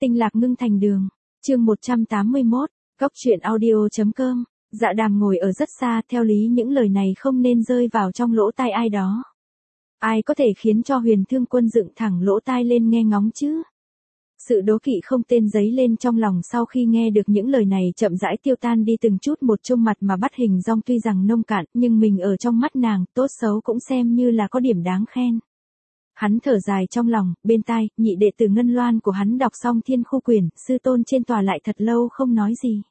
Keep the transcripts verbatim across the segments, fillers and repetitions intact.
Tinh lạc ngưng thành đường. Chương một trăm tám mươi mốt, Cốc truyện audio chấm com. Dạ Đàm ngồi ở rất xa, theo lý những lời này không nên rơi vào trong lỗ tai ai đó. Ai có thể khiến cho Huyền Thương Quân dựng thẳng lỗ tai lên nghe ngóng chứ? Sự đố kỵ không tên giấy lên trong lòng sau khi nghe được những lời này chậm rãi tiêu tan đi từng chút một. Trong mặt mà bắt hình dong tuy rằng nông cạn, nhưng mình ở trong mắt nàng, tốt xấu cũng xem như là có điểm đáng khen. Hắn thở dài trong lòng, bên tai, nhị đệ tử Ngân Loan của hắn đọc xong Thiên Khu Quyển, sư tôn trên tòa lại thật lâu không nói gì.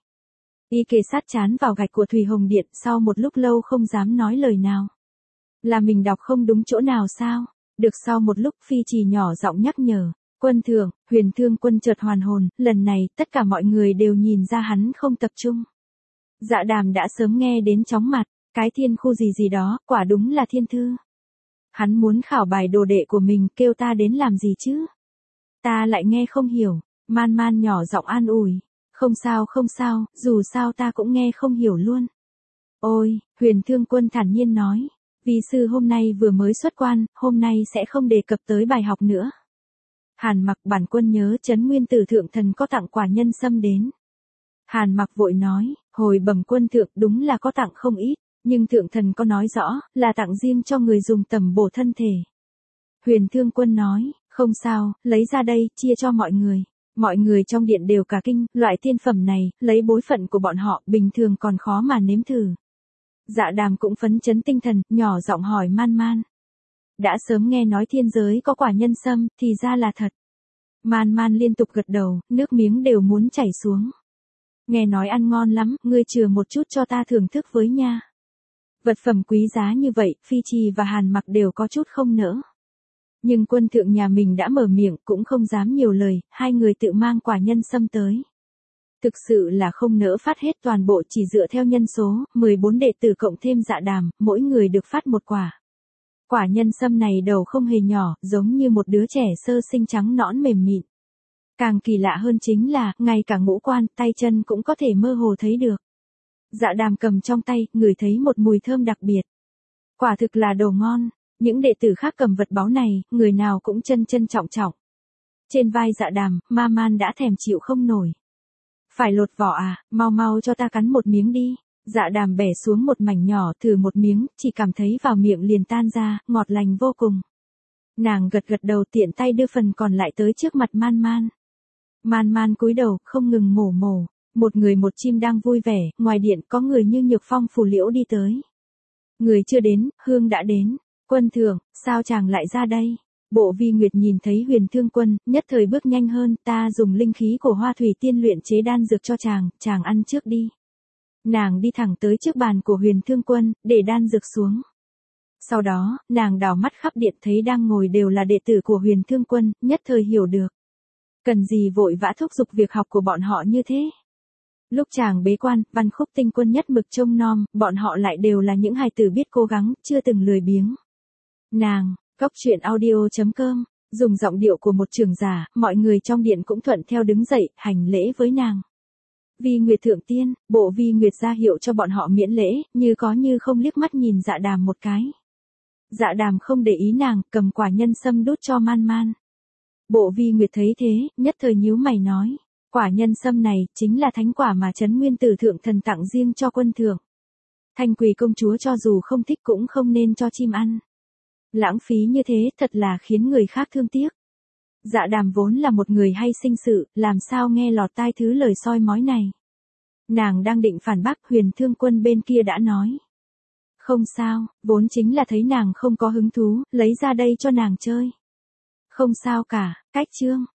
Y kề sát chán vào gạch của Thủy Hồng Điện, sau một lúc lâu không dám nói lời nào. Là mình đọc không đúng chỗ nào sao? Được, sau một lúc Phi Trì nhỏ giọng nhắc nhở. Quân thượng, Huyền Thương Quân chợt hoàn hồn, lần này tất cả mọi người đều nhìn ra hắn không tập trung. Dạ Đàm đã sớm nghe đến chóng mặt, cái thiên khu gì gì đó, quả đúng là thiên thư. Hắn muốn khảo bài đồ đệ của mình, kêu ta đến làm gì chứ? Ta lại nghe không hiểu. Man Man nhỏ giọng an ủi. Không sao không sao, dù sao ta cũng nghe không hiểu luôn. Ôi, Huyền Thương Quân thản nhiên nói. Vi sư hôm nay vừa mới xuất quan, hôm nay sẽ không đề cập tới bài học nữa. Hàn Mặc, bản quân nhớ Trấn Nguyên Tử thượng thần có tặng quả nhân sâm đến. Hàn Mặc vội nói, hồi bẩm quân thượng đúng là có tặng không ít, nhưng thượng thần có nói rõ là tặng riêng cho người dùng tầm bổ thân thể. Huyền Thương Quân nói, không sao, lấy ra đây, chia cho mọi người. Mọi người trong điện đều cả kinh, loại tiên phẩm này, lấy bối phận của bọn họ, bình thường còn khó mà nếm thử. Dạ Đàm cũng phấn chấn tinh thần, nhỏ giọng hỏi Man Man. Đã sớm nghe nói thiên giới có quả nhân sâm, thì ra là thật. Man Man liên tục gật đầu, nước miếng đều muốn chảy xuống. Nghe nói ăn ngon lắm, ngươi chừa một chút cho ta thưởng thức với nha. Vật phẩm quý giá như vậy, Phi Trì và Hàn Mặc đều có chút không nỡ. Nhưng quân thượng nhà mình đã mở miệng, cũng không dám nhiều lời, hai người tự mang quả nhân sâm tới. Thực sự là không nỡ phát hết toàn bộ, chỉ dựa theo nhân số, mười bốn đệ tử cộng thêm Dạ Đàm, mỗi người được phát một quả. Quả nhân sâm này đầu không hề nhỏ, giống như một đứa trẻ sơ sinh trắng nõn mềm mịn. Càng kỳ lạ hơn chính là, ngay cả ngũ quan, tay chân cũng có thể mơ hồ thấy được. Dạ Đàm cầm trong tay, ngửi thấy một mùi thơm đặc biệt. Quả thực là đồ ngon. Những đệ tử khác cầm vật báu này, người nào cũng trân trân trọng trọng. Trên vai Dạ Đàm, Ma Man đã thèm chịu không nổi. Phải lột vỏ à, mau mau cho ta cắn một miếng đi. Dạ Đàm bẻ xuống một mảnh nhỏ, thử một miếng, chỉ cảm thấy vào miệng liền tan ra, ngọt lành vô cùng. Nàng gật gật đầu, tiện tay đưa phần còn lại tới trước mặt Man Man. Man Man cúi đầu, không ngừng mổ mổ. Một người một chim đang vui vẻ, ngoài điện có người như Nhược Phong Phù Liễu đi tới. Người chưa đến, hương đã đến. Quân thượng, sao chàng lại ra đây? Bộ Vi Nguyệt nhìn thấy Huyền Thương Quân, nhất thời bước nhanh hơn, ta dùng linh khí của Hoa Thủy Tiên luyện chế đan dược cho chàng, chàng ăn trước đi. Nàng đi thẳng tới trước bàn của Huyền Thương Quân, để đan dược xuống. Sau đó, nàng đảo mắt khắp điện thấy đang ngồi đều là đệ tử của Huyền Thương Quân, nhất thời hiểu được. Cần gì vội vã thúc giục việc học của bọn họ như thế? Lúc chàng bế quan, Văn Khúc Tinh Quân nhất mực trông nom, bọn họ lại đều là những hài tử biết cố gắng, chưa từng lười biếng. Nàng, Cốc truyện audio chấm com, dùng giọng điệu của một trưởng giả, mọi người trong điện cũng thuận theo đứng dậy, hành lễ với nàng. Vi Nguyệt thượng tiên, bộ Vi Nguyệt ra hiệu cho bọn họ miễn lễ, như có như không liếc mắt nhìn Dạ Đàm một cái. Dạ Đàm không để ý nàng, cầm quả nhân sâm đút cho Man Man. Bộ Vi Nguyệt thấy thế, nhất thời nhíu mày nói, quả nhân sâm này, chính là thánh quả mà Trấn Nguyên Tử thượng thần tặng riêng cho quân thượng. Thanh Quỳ công chúa cho dù không thích cũng không nên cho chim ăn. Lãng phí như thế thật là khiến người khác thương tiếc. Dạ Đàm vốn là một người hay sinh sự, làm sao nghe lọt tai thứ lời soi mói này. Nàng đang định phản bác, Huyền Thương Quân bên kia đã nói. Không sao, vốn chính là thấy nàng không có hứng thú, lấy ra đây cho nàng chơi. Không sao cả, cách chương.